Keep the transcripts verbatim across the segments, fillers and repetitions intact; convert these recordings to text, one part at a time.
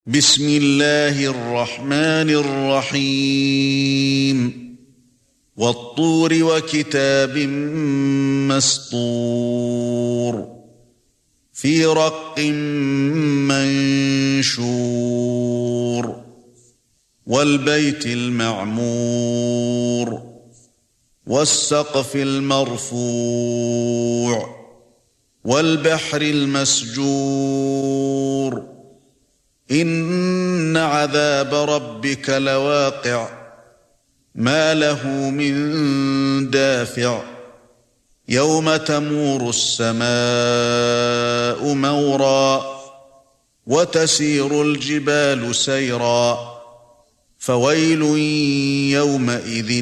بسم الله الرحمن الرحيم والطور وكتاب مسطور في رق منشور والبيت المعمور والسقف المرفوع والبحر المسجور إن عذاب ربك لواقع ما له من دافع يوم تمور السماء مورا وتسير الجبال سيرا فويل يومئذ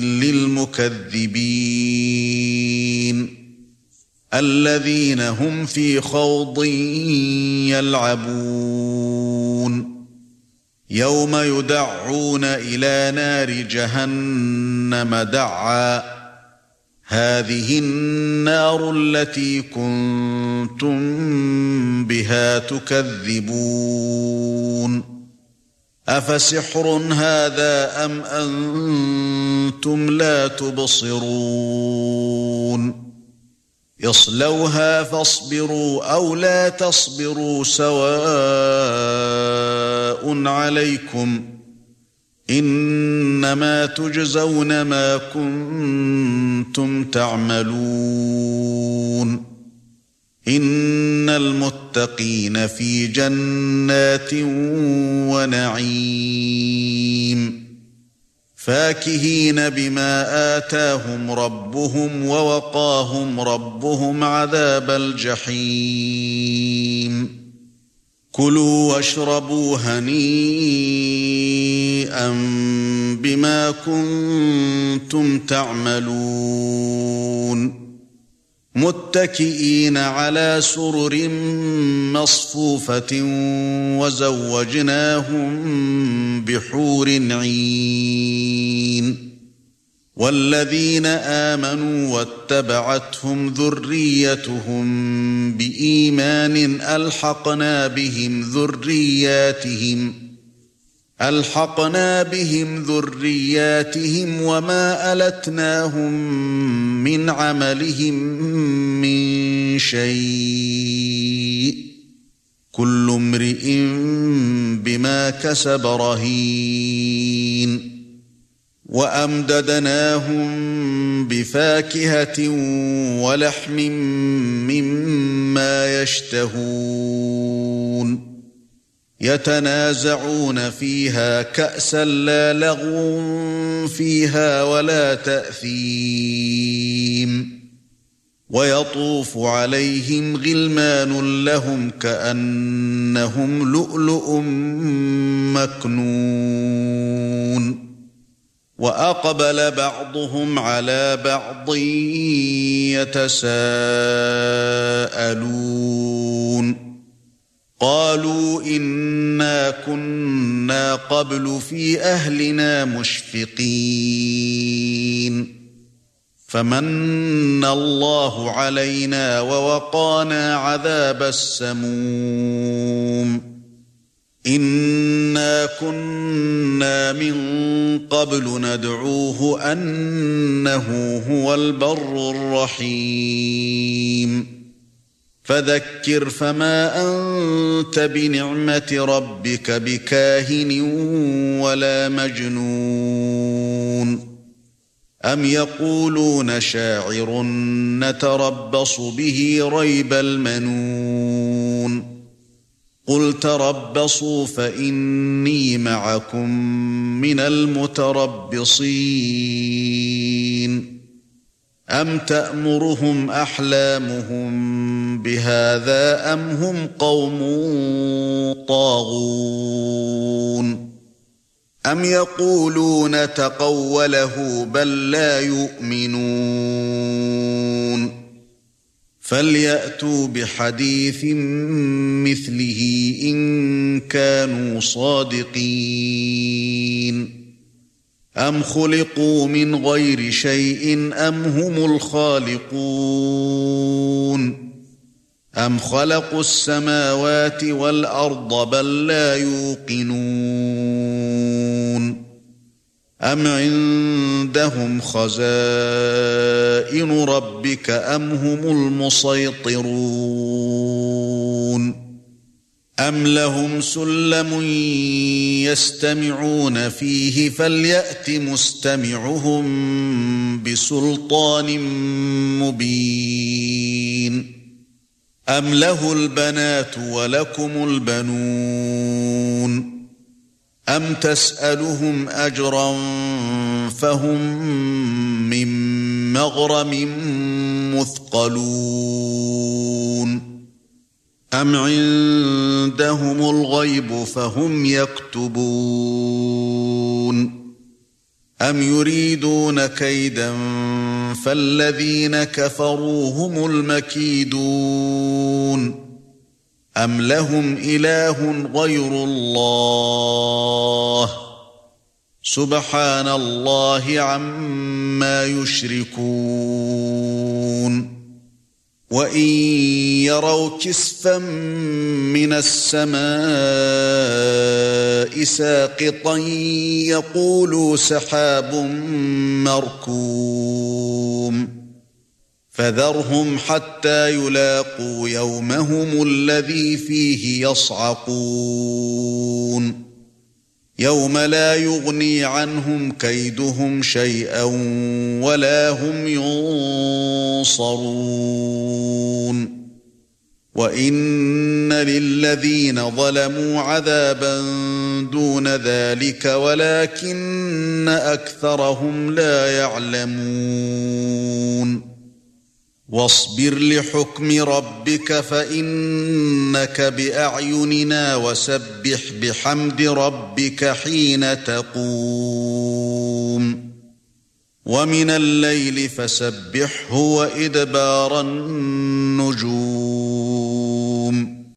للمكذبين الذين هم في خوض يلعبون يوم يدعون إلى نار جهنم دعا هذه النار التي كنتم بها تكذبون أفسحر هذا أم أنتم لا تبصرون اصلوها فاصبروا أو لا تصبروا سواء عليكم إنما تجزون ما كنتم تعملون إن المتقين في جنات ونعيم فاكهين بما آتاهم ربهم ووقاهم ربهم عذاب الجحيم كلوا واشربوا هنيئا بما كنتم تعملون متكئين على سرر مصفوفة وزوجناهم بحور عين والذين آمنوا واتبعتهم ذريتهم بإيمان ألحقنا بهم ذرياتهم ألحقنا بهم ذرياتهم وما ألتناهم من عملهم من شيء كل امرئ بما كسب رهين وأمددناهم بفاكهة ولحم مما يشتهون يتنازعون فيها كأسا لا لغو فيها ولا تأثيم ويطوف عليهم غلمان لهم كأنهم لؤلؤ مكنون وأقبل بعضهم على بعض يتساءلون قالوا إنا كنا قبل في أهلنا مشفقين فمن الله علينا ووقانا عذاب السموم إنا كنا من قبل ندعوه أنه هو البر الرحيم فذكر فما أنت بنعمة ربك بكاهن ولا مجنون أم يقولون شاعر نتربص به ريب المنون قل تربصوا فإني معكم من المتربصين أم تأمرهم أحلامهم بهذا أم هم قوم طاغون أم يقولون تقوله بل لا يؤمنون فليأتوا بحديث مثله إن كانوا صادقين أم خلقوا من غير شيء أم هم الخالقون أَمْ خَلَقُوا السَّمَاوَاتِ وَالْأَرْضَ بَل لَّا يُوقِنُونَ أَمْ عِندَهُمْ خَزَائِنُ رَبِّكَ أَمْ هُمُ الْمُصَيْطِرُونَ أَمْ لَهُمْ سُلَّمٌ يَسْتَمِعُونَ فِيهِ فَلْيَأْتِ مُسْتَمِعُهُم بِسُلْطَانٍ مُّبِينٍ أَمْ لَهُ الْبَنَاتُ وَلَكُمُ الْبَنُونَ أَمْ تَسْأَلُهُمْ أَجْرًا فَهُمْ مِنْ مَغْرَمٍ مُثْقَلُونَ أَمْ عِندَهُمُ الْغَيْبُ فَهُمْ يَكْتُبُونَ أَمْ يُرِيدُونَ كَيْدًا فَالَّذِينَ كَفَرُوا هُمُ الْمَكِيدُونَ أَمْ لَهُمْ إِلَٰهٌ غَيْرُ اللَّهِ سُبْحَانَ اللَّهِ عَمَّا يُشْرِكُونَ وَإِن يَرَوْا كِسْفًا مِّنَ السَّمَاءِ سَاقِطًا يَقُولُوا سَحَابٌ مَّرْكُومٌ فَذَرْهُمْ حَتَّى يُلَاقُوا يَوْمَهُمُ الَّذِي فِيهِ يَصْعَقُونَ يَوْمَ لَا يُغْنِي عَنْهُمْ كَيْدُهُمْ شَيْئًا وَلَا هُمْ يُنصَرُونَ وَإِنَّ لِلَّذِينَ ظَلَمُوا عَذَابًا دُونَ ذَلِكَ وَلَكِنَّ أَكْثَرَهُمْ لَا يَعْلَمُونَ وَاصْبِرْ لِحُكْمِ رَبِّكَ فَإِنَّكَ بِأَعْيُنِنَا وَسَبِّحْ بِحَمْدِ رَبِّكَ حِينَ تَقُومُ وَمِنَ اللَّيْلِ فَسَبِّحْهُ وَإِدْبَارَ النُّجُومِ